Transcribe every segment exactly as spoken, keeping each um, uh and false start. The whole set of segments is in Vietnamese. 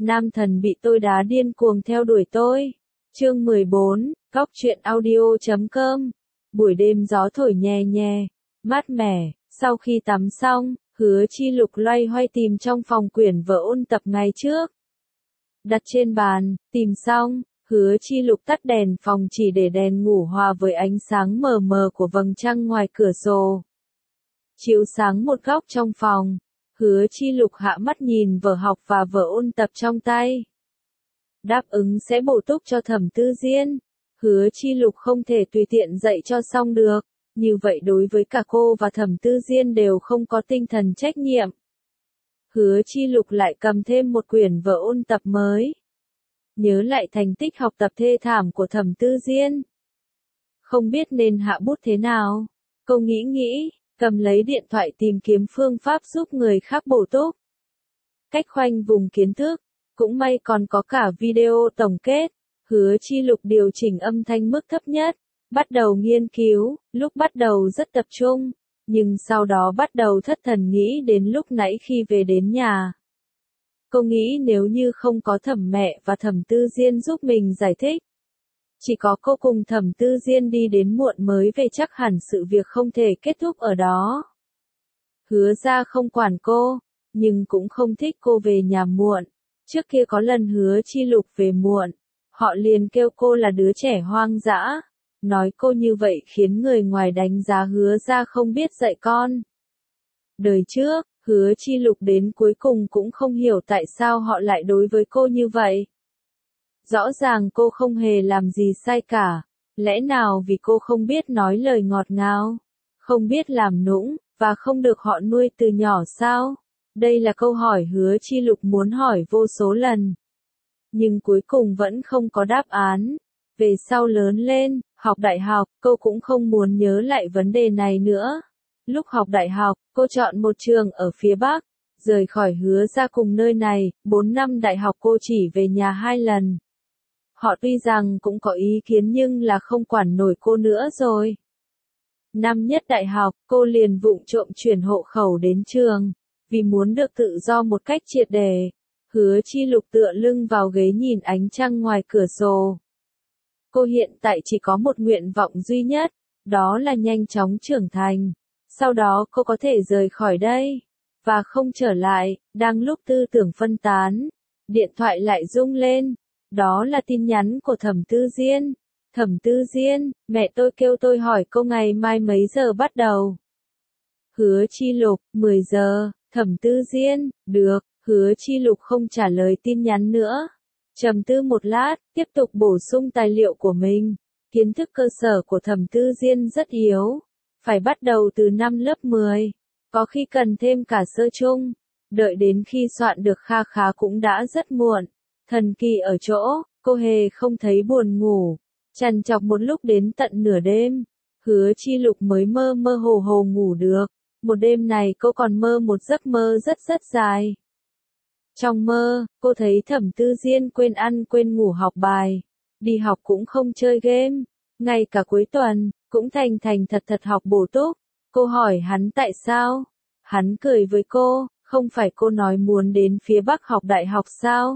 Nam thần bị tôi đá điên cuồng theo đuổi tôi. Chương mười bốn, Cóc truyện audio chấm com. Buổi đêm gió thổi nhẹ nhẹ, mát mẻ, sau khi tắm xong, Hứa Chi Lục loay hoay tìm trong phòng quyển vở ôn tập ngày trước. Đặt trên bàn, tìm xong, Hứa Chi Lục tắt đèn phòng chỉ để đèn ngủ hòa với ánh sáng mờ mờ của vầng trăng ngoài cửa sổ. Chiếu sáng một góc trong phòng, Hứa Chi Lục hạ mắt nhìn vở học và vở ôn tập trong tay. Đáp ứng sẽ bổ túc cho Thẩm Tư Diên. Hứa Chi Lục không thể tùy tiện dạy cho xong được, như vậy đối với cả cô và Thẩm Tư Diên đều không có tinh thần trách nhiệm. Hứa Chi Lục lại cầm thêm một quyển vở ôn tập mới. Nhớ lại thành tích học tập thê thảm của Thẩm Tư Diên. Không biết nên hạ bút thế nào. Cô nghĩ nghĩ, cầm lấy điện thoại tìm kiếm phương pháp giúp người khác bổ túc. Cách khoanh vùng kiến thức, cũng may còn có cả video tổng kết. Hứa Chi Lục điều chỉnh âm thanh mức thấp nhất, bắt đầu nghiên cứu, lúc bắt đầu rất tập trung, nhưng sau đó bắt đầu thất thần nghĩ đến lúc nãy khi về đến nhà. Cô nghĩ nếu như không có Thẩm mẹ và Thẩm Tư Diên giúp mình giải thích, chỉ có cô cùng Thẩm Tư Diên đi đến muộn mới về chắc hẳn sự việc không thể kết thúc ở đó. Hứa ra không quản cô, nhưng cũng không thích cô về nhà muộn. Trước kia có lần Hứa Chi Lục về muộn, họ liền kêu cô là đứa trẻ hoang dã, nói cô như vậy khiến người ngoài đánh giá Hứa ra không biết dạy con. Đời trước, Hứa Chi Lục đến cuối cùng cũng không hiểu tại sao họ lại đối với cô như vậy. Rõ ràng cô không hề làm gì sai cả, lẽ nào vì cô không biết nói lời ngọt ngào, không biết làm nũng, và không được họ nuôi từ nhỏ sao? Đây là câu hỏi Hứa Chi Lục muốn hỏi vô số lần. Nhưng cuối cùng vẫn không có đáp án. Về sau lớn lên, học đại học, cô cũng không muốn nhớ lại vấn đề này nữa. Lúc học đại học, cô chọn một trường ở phía Bắc, rời khỏi Hứa ra cùng nơi này, bốn năm đại học cô chỉ về nhà hai lần. Họ tuy rằng cũng có ý kiến nhưng là không quản nổi cô nữa rồi. Năm nhất đại học, cô liền vụng trộm chuyển hộ khẩu đến trường, vì muốn được tự do một cách triệt để. Hứa Chi Lục tựa lưng vào ghế nhìn ánh trăng ngoài cửa sổ. Cô hiện tại chỉ có một nguyện vọng duy nhất, đó là nhanh chóng trưởng thành. Sau đó cô có thể rời khỏi đây, và không trở lại. Đang lúc tư tưởng phân tán, điện thoại lại rung lên. Đó là tin nhắn của Thẩm Tư Diên. Thẩm Tư Diên, mẹ tôi kêu tôi hỏi cô ngày mai mấy giờ bắt đầu. Hứa Chi Lục, mười giờ. Thẩm Tư Diên, được. Hứa Chi Lục không trả lời tin nhắn nữa. Trầm tư một lát, tiếp tục bổ sung tài liệu của mình. Kiến thức cơ sở của Thẩm Tư Diên rất yếu. Phải bắt đầu từ năm lớp mười. Có khi cần thêm cả sơ chung. Đợi đến khi soạn được kha khá cũng đã rất muộn. Thần kỳ ở chỗ, cô hề không thấy buồn ngủ. Trằn trọc một lúc đến tận nửa đêm. Hứa Chi Lục mới mơ mơ hồ hồ ngủ được. Một đêm này cô còn mơ một giấc mơ rất rất dài. Trong mơ, cô thấy Thẩm Tư Diên quên ăn quên ngủ học bài. Đi học cũng không chơi game. Ngay cả cuối tuần, cũng thành thành thật thật học bổ túc. Cô hỏi hắn tại sao? Hắn cười với cô, không phải cô nói muốn đến phía Bắc học đại học sao?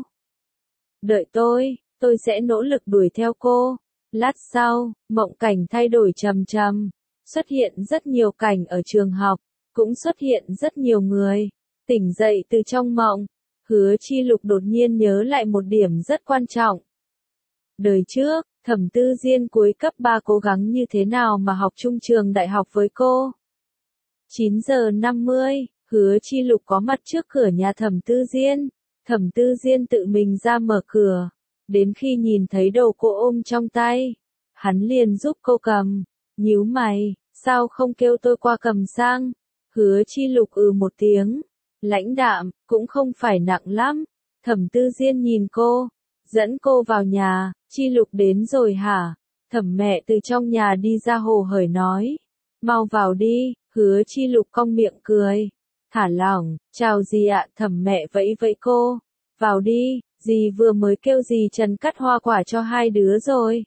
Đợi tôi, tôi sẽ nỗ lực đuổi theo cô. Lát sau, mộng cảnh thay đổi chậm chậm. Xuất hiện rất nhiều cảnh ở trường học, cũng xuất hiện rất nhiều người. Tỉnh dậy từ trong mộng. Hứa Chi Lục đột nhiên nhớ lại một điểm rất quan trọng. Đời trước, Thẩm Tư Diên cuối cấp ba cố gắng như thế nào mà học chung trường đại học với cô. chín giờ năm mươi, Hứa Chi Lục có mặt trước cửa nhà Thẩm Tư Diên. Thẩm Tư Diên tự mình ra mở cửa. Đến khi nhìn thấy đồ cô ôm trong tay, hắn liền giúp cô cầm. Nhíu mày, sao không kêu tôi qua cầm sang? Hứa Chi Lục ừ một tiếng. Lãnh đạm, cũng không phải nặng lắm. Thẩm Tư Diên nhìn cô, dẫn cô vào nhà. Chi Lục đến rồi hả? Thẩm mẹ từ trong nhà đi ra hồ hởi nói. Mau vào đi. Hứa Chi Lục cong miệng cười. Thả lỏng, chào dì ạ. Thẩm mẹ vẫy vẫy cô. Vào đi, dì vừa mới kêu dì Trần cắt hoa quả cho hai đứa rồi.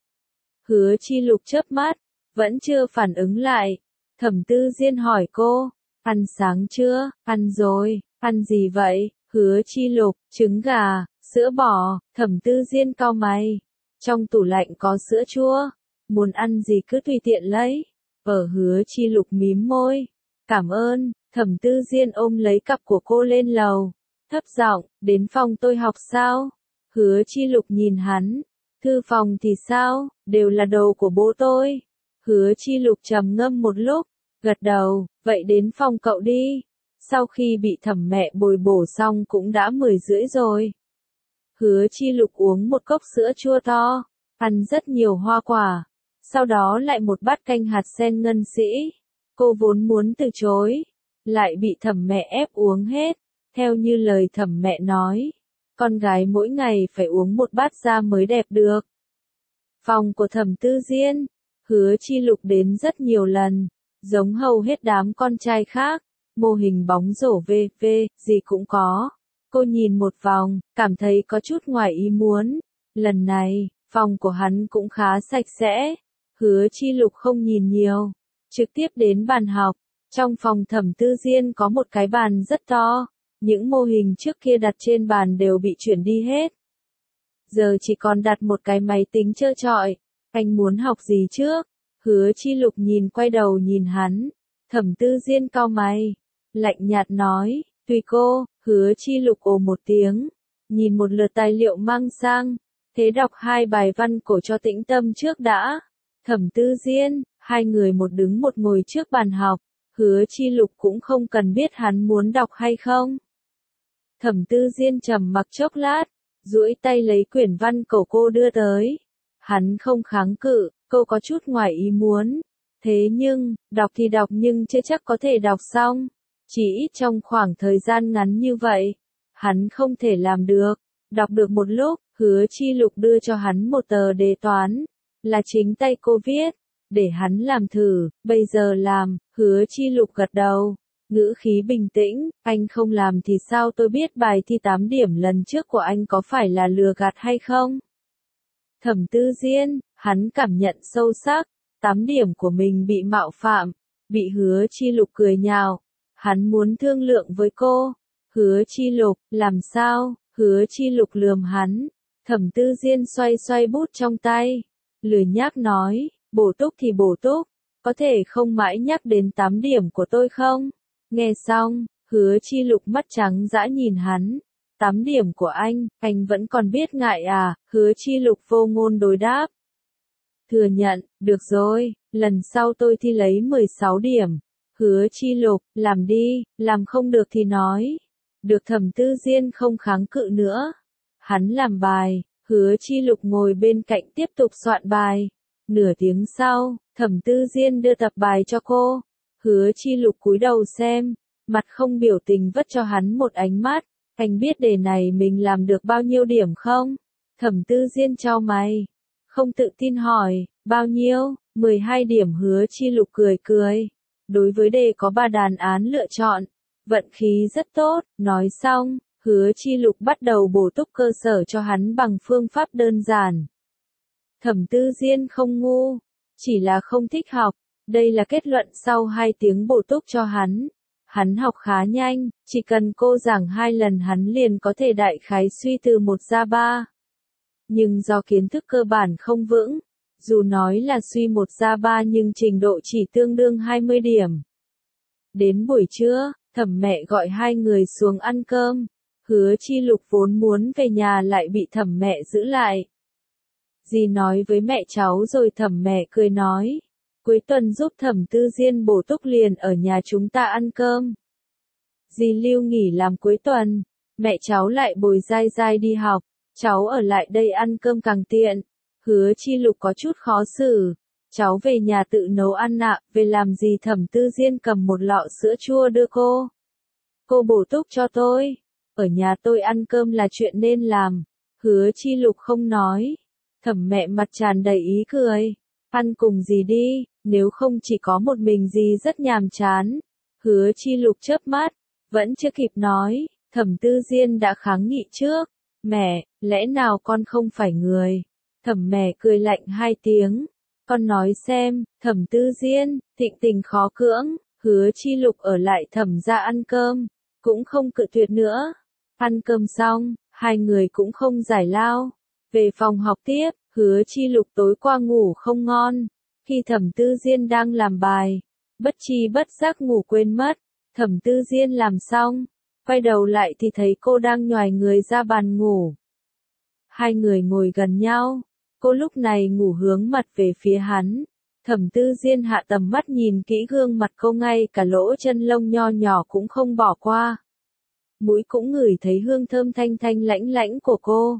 Hứa Chi Lục chớp mắt, vẫn chưa phản ứng lại. Thẩm Tư Diên hỏi cô. Ăn sáng chưa? Ăn rồi. Ăn gì vậy? Hứa Chi Lục, trứng gà. Sữa bò, Thẩm Tư Diên cau mày. Trong tủ lạnh có sữa chua, muốn ăn gì cứ tùy tiện lấy. Ở Hứa Chi Lục mím môi. Cảm ơn, Thẩm Tư Diên ôm lấy cặp của cô lên lầu. Thấp giọng, đến phòng tôi học sao? Hứa Chi Lục nhìn hắn. Thư phòng thì sao, đều là đồ của bố tôi. Hứa Chi Lục trầm ngâm một lúc, gật đầu, vậy đến phòng cậu đi. Sau khi bị Thẩm mẹ bồi bổ xong cũng đã mười rưỡi rồi. Hứa Chi Lục uống một cốc sữa chua to, ăn rất nhiều hoa quả, sau đó lại một bát canh hạt sen ngân sĩ. Cô vốn muốn từ chối, lại bị Thẩm mẹ ép uống hết. Theo như lời Thẩm mẹ nói, con gái mỗi ngày phải uống một bát da mới đẹp được. Phòng của Thẩm Tư Diên, Hứa Chi Lục đến rất nhiều lần, giống hầu hết đám con trai khác, mô hình bóng rổ vê vê, gì cũng có. Cô nhìn một vòng, cảm thấy có chút ngoài ý muốn. Lần này, phòng của hắn cũng khá sạch sẽ. Hứa Chi Lục không nhìn nhiều, trực tiếp đến bàn học. Trong phòng Thẩm Tư Diên có một cái bàn rất to, những mô hình trước kia đặt trên bàn đều bị chuyển đi hết. Giờ chỉ còn đặt một cái máy tính trơ trọi. Anh muốn học gì trước? Hứa Chi Lục nhìn quay đầu nhìn hắn. Thẩm Tư Diên cau mày, lạnh nhạt nói, tùy cô. Hứa Chi Lục ồ một tiếng, nhìn một lượt tài liệu mang sang, thế đọc hai bài văn cổ cho tĩnh tâm trước đã. Thẩm Tư Diên, hai người một đứng một ngồi trước bàn học, Hứa Chi Lục cũng không cần biết hắn muốn đọc hay không. Thẩm Tư Diên trầm mặc chốc lát, duỗi tay lấy quyển văn cổ cô đưa tới. Hắn không kháng cự, cô có chút ngoài ý muốn. Thế nhưng, đọc thì đọc nhưng chưa chắc có thể đọc xong. Chỉ ít trong khoảng thời gian ngắn như vậy, hắn không thể làm được. Đọc được một lúc, Hứa Chi Lục đưa cho hắn một tờ đề toán, là chính tay cô viết, để hắn làm thử. Bây giờ làm. Hứa Chi Lục gật đầu, ngữ khí bình tĩnh, anh không làm thì sao tôi biết bài thi tám điểm lần trước của anh có phải là lừa gạt hay không? Thẩm Tư Diên, hắn cảm nhận sâu sắc, tám điểm của mình bị mạo phạm, bị Hứa Chi Lục cười nhạo. Hắn muốn thương lượng với cô. Hứa Chi Lục, làm sao? Hứa Chi Lục lườm hắn. Thẩm Tư Diên xoay xoay bút trong tay, lười nhác nói, bổ túc thì bổ túc, có thể không mãi nhắc đến tám điểm của tôi không? Nghe xong, Hứa Chi Lục mắt trắng dã nhìn hắn. tám điểm của anh, anh vẫn còn biết ngại à? Hứa Chi Lục vô ngôn đối đáp. Thừa nhận, được rồi, lần sau tôi thi lấy mười sáu điểm. Hứa Chi Lục, làm đi, làm không được thì nói. Được. Thẩm Tư Diên không kháng cự nữa. Hắn làm bài, Hứa Chi Lục ngồi bên cạnh tiếp tục soạn bài. Nửa tiếng sau, Thẩm Tư Diên đưa tập bài cho cô. Hứa Chi Lục cúi đầu xem, mặt không biểu tình vất cho hắn một ánh mắt. Anh biết đề này mình làm được bao nhiêu điểm không? Thẩm Tư Diên chau mày, không tự tin hỏi, bao nhiêu? mười hai điểm. Hứa Chi Lục cười cười. Đối với đề có ba đáp án lựa chọn, vận khí rất tốt. Nói xong, Hứa Chi Lục bắt đầu bổ túc cơ sở cho hắn bằng phương pháp đơn giản. Thẩm Tư Diên không ngu, chỉ là không thích học. Đây là kết luận sau hai tiếng bổ túc cho hắn. Hắn học khá nhanh, chỉ cần cô giảng hai lần hắn liền có thể đại khái suy từ một ra ba. Nhưng do kiến thức cơ bản không vững, dù nói là suy một ra ba nhưng trình độ chỉ tương đương hai mươi điểm. Đến buổi trưa, Thẩm mẹ gọi hai người xuống ăn cơm. Hứa Chi Lục vốn muốn về nhà lại bị Thẩm mẹ giữ lại. Dì nói với mẹ cháu rồi. Thẩm mẹ cười nói, cuối tuần giúp Thẩm Tư Diên bổ túc liền ở nhà chúng ta ăn cơm. Dì lưu nghỉ làm cuối tuần, mẹ cháu lại bồi Giai Giai đi học, cháu ở lại đây ăn cơm càng tiện. Hứa Chi Lục có chút khó xử, cháu về nhà tự nấu ăn ạ. Về làm gì? Thẩm Tư Diên cầm một lọ sữa chua đưa cô. Cô bổ túc cho tôi, ở nhà tôi ăn cơm là chuyện nên làm. Hứa Chi Lục không nói. Thẩm mẹ mặt tràn đầy ý cười, ăn cùng dì đi, nếu không chỉ có một mình dì rất nhàm chán. Hứa Chi Lục chớp mắt, vẫn chưa kịp nói, Thẩm Tư Diên đã kháng nghị trước. Mẹ, lẽ nào con không phải người? Thẩm mẹ cười lạnh hai tiếng. Con nói xem. Thẩm Tư Diên, thịnh tình khó cưỡng. Hứa Chi Lục ở lại Thẩm gia ăn cơm, cũng không cự tuyệt nữa. Ăn cơm xong, Hai người cũng không giải lao. Về phòng học tiếp, Hứa Chi Lục tối qua ngủ không ngon. Khi Thẩm Tư Diên đang làm bài, bất tri bất giác ngủ quên mất. Thẩm Tư Diên làm xong, quay đầu lại thì thấy cô đang nhoài người ra bàn ngủ. Hai người ngồi gần nhau, cô lúc này ngủ hướng mặt về phía hắn. Thẩm Tư Diên hạ tầm mắt nhìn kỹ gương mặt cô, ngay cả lỗ chân lông nho nhỏ cũng không bỏ qua. Mũi cũng ngửi thấy hương thơm thanh thanh lãnh lãnh của cô.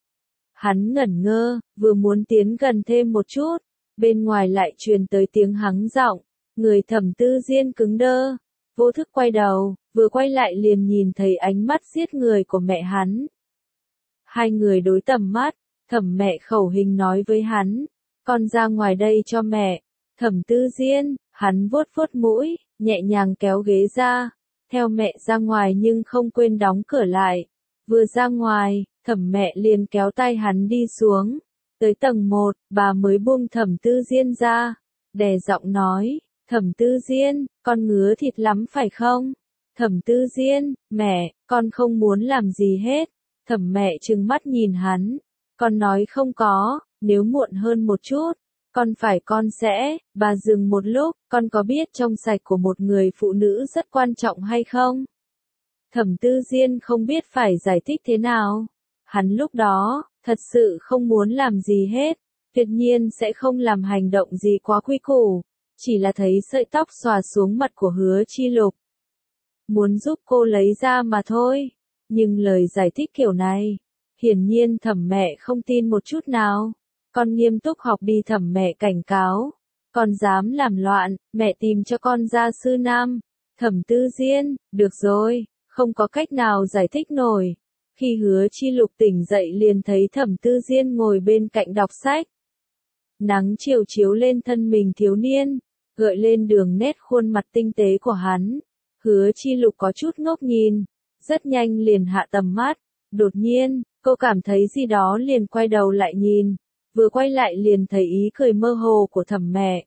Hắn ngẩn ngơ, vừa muốn tiến gần thêm một chút, bên ngoài lại truyền tới tiếng hắng giọng, người Thẩm Tư Diên cứng đơ, vô thức quay đầu, vừa quay lại liền nhìn thấy ánh mắt giết người của mẹ hắn. Hai người đối tầm mắt, Thẩm mẹ khẩu hình nói với hắn, con ra ngoài đây cho mẹ. Thẩm Tư Diên, hắn vuốt vuốt mũi, nhẹ nhàng kéo ghế ra, theo mẹ ra ngoài nhưng không quên đóng cửa lại. Vừa ra ngoài, Thẩm mẹ liền kéo tay hắn đi xuống. Tới tầng một, bà mới buông Thẩm Tư Diên ra, đè giọng nói, Thẩm Tư Diên, con ngứa thịt lắm phải không? Thẩm Tư Diên, mẹ, con không muốn làm gì hết. Thẩm mẹ trừng mắt nhìn hắn, con nói không có, nếu muộn hơn một chút, con phải con sẽ. Bà dừng một lúc, con có biết trong sạch của một người phụ nữ rất quan trọng hay không? Thẩm Tư Diên không biết phải giải thích thế nào. Hắn lúc đó, thật sự không muốn làm gì hết, tuyệt nhiên sẽ không làm hành động gì quá quy củ, chỉ là thấy sợi tóc xòa xuống mặt của Hứa Chi Lục. Muốn giúp cô lấy ra mà thôi, nhưng lời giải thích kiểu này, hiển nhiên Thẩm mẹ không tin một chút nào. Con nghiêm túc học đi, Thẩm mẹ cảnh cáo. Con dám làm loạn, mẹ tìm cho con gia sư nam. Thẩm Tư Diên, được rồi, không có cách nào giải thích nổi. Khi Hứa Chi Lục tỉnh dậy liền thấy Thẩm Tư Diên ngồi bên cạnh đọc sách. Nắng chiều chiếu lên thân mình thiếu niên, gợi lên đường nét khuôn mặt tinh tế của hắn. Hứa Chi Lục có chút ngốc nhìn, rất nhanh liền hạ tầm mắt. Đột nhiên, cô cảm thấy gì đó liền quay đầu lại nhìn, vừa quay lại liền thấy ý cười mơ hồ của Thẩm mẹ.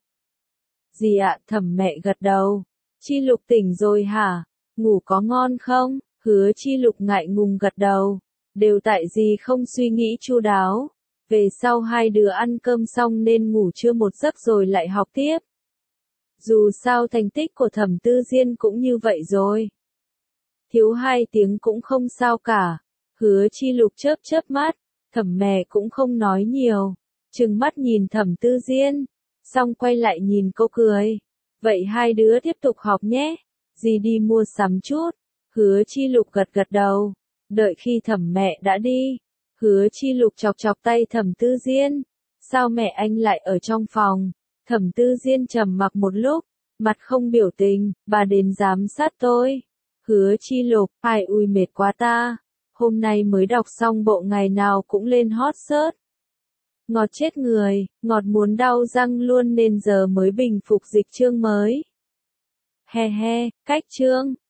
Gì ạ? Thẩm mẹ gật đầu. Chi Lục tỉnh rồi hả? Ngủ có ngon không? Hứa Chi Lục ngại ngùng gật đầu. Đều tại gì không suy nghĩ chu đáo. Về sau hai đứa ăn cơm xong nên ngủ trưa một giấc rồi lại học tiếp. Dù sao thành tích của Thẩm Tư Diên cũng như vậy rồi. Thiếu hai tiếng cũng không sao cả. Hứa Chi Lục chớp chớp mắt. Thẩm mẹ cũng không nói nhiều, trừng mắt nhìn Thẩm Tư Diên, xong quay lại nhìn cô cười. Vậy hai đứa tiếp tục học nhé, dì đi mua sắm chút. Hứa Chi Lục gật gật đầu, đợi khi Thẩm mẹ đã đi, Hứa Chi Lục chọc chọc tay Thẩm Tư Diên. Sao mẹ anh lại ở trong phòng? Thẩm Tư Diên trầm mặc một lúc, mặt không biểu tình, bà đến giám sát tôi. Hứa Chi Lục, ai ui mệt quá ta. Hôm nay mới đọc xong bộ ngày nào cũng lên hot search. Ngọt chết người, ngọt muốn đau răng luôn nên giờ mới bình phục dịch chương mới. He he, cách chương.